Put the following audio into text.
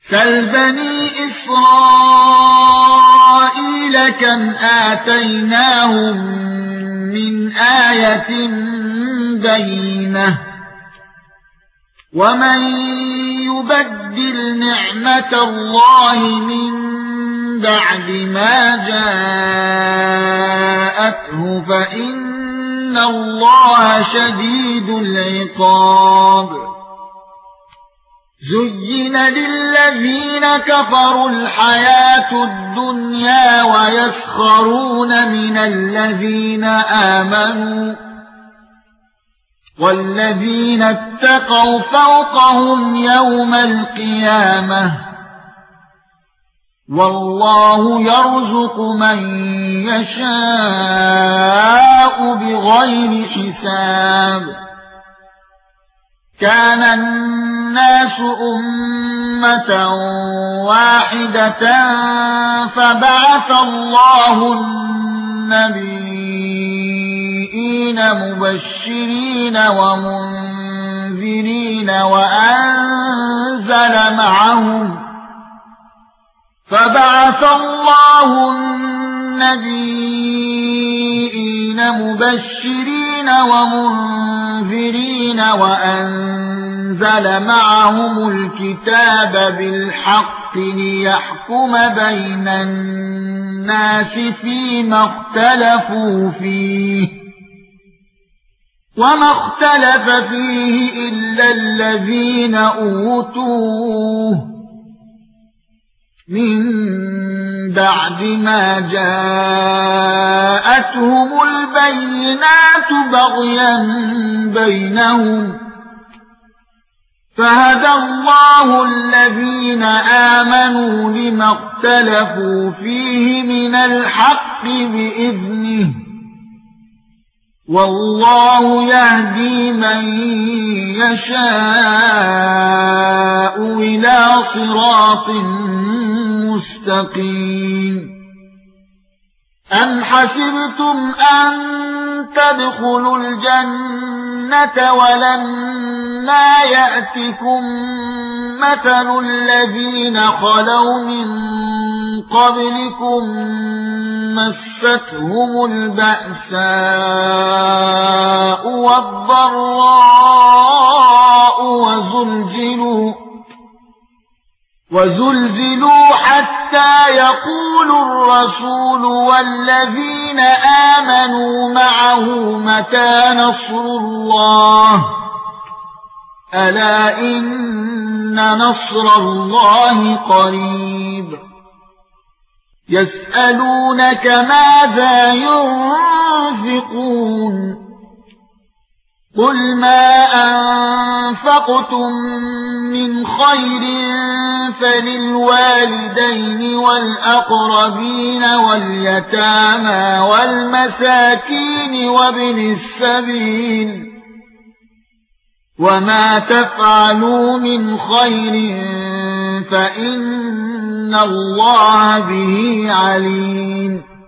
سَلْ بَنِي إِسْرَائِيلَ كَمْ آتَيْنَاهُمْ مِنْ آيَةٍ بَيِّنَةٍ وَمَن يُبَدِّلْ نِعْمَةَ اللَّهِ مِن بَعْدِ مَا جَاءَتْهُ فَإِنَّ اللَّهَ شَدِيدُ الْعِقَابِ زُيِّنَ لِلَّذِينَ كَفَرُوا الْحَيَاةُ الدُّنْيَا وَيَسْخَرُونَ مِنَ الَّذِينَ آمَنُوا وَالَّذِينَ اتَّقَوْا فَوْقَهُمْ يَوْمَ الْقِيَامَةِ وَاللَّهُ يَرْزُقُ مَن يَشَاءُ بِغَيْرِ حِسَابٍ كَانَ النَّاسُ أُمَّةً وَاحِدَةً فَبَعَثَ اللَّهُ النَّبِيِّينَ مُبَشِّرِينَ وَمُنذِرِينَ وَأَنزَلَ مَعَهُمُ الْكِتَابَ بِالْحَقِّ لِيَحْكُمَ بَيْنَ النَّاسِ فِيمَا اخْتَلَفُوا فِيهِ وَمَا اخْتَلَفَ فِيهِ إِلَّا الَّذِينَ أُوتُوهُ مِن بَعْدِ مَا جَاءَتْهُمُ الْبَيِّنَاتُ بَغْيًا بَيْنَهُمْ فَهَدَى اللَّهُ الَّذِينَ آمَنُوا لِمَا اخْتَلَفُوا فِيهِ مِنَ الْحَقِّ بِإِذْنِهِ وَاللَّهُ يَهْدِي مَن يَشَاءُ إِلَى صِرَاطٍ مُسْتَقِيمٍ أَمْ حَسِبْتُمْ أَن تَدْخُلُوا الْجَنَّةَ وَلَمَّا يَأْتِكُم مَّثَلُ الَّذِينَ خَلَوْا مِن قَبْلِكُم مَّسَّتْهُمُ الْبَأْسَاءُ وَالضَّرَّاءُ وَزُلْزِلُوا حَتَّى يَقُولَ الرَّسُولُ وَالَّذِينَ آمَنُوا مَعَهُ مَتَى نَصْرُ اللَّهِ أَلَا إِنَّ نَصْرَ اللَّهِ قَرِيبٌ يَسْأَلُونَكَ ماذا يُنْفِقُونَ قُلْ مَا أَنفَقْتُم مِّنْ خَيْرٍ فَلِلْوَالِدَيْنِ وَالْأَقْرَبِينَ وَالْيَتَامَى وَالْمَسَاكِينِ وَابْنِ السَّبِيلِ وَمَا تَفْعَلُوا مِنْ خَيْرٍ فَإِنَّ اللَّهَ بِهِ عَلِيمٌ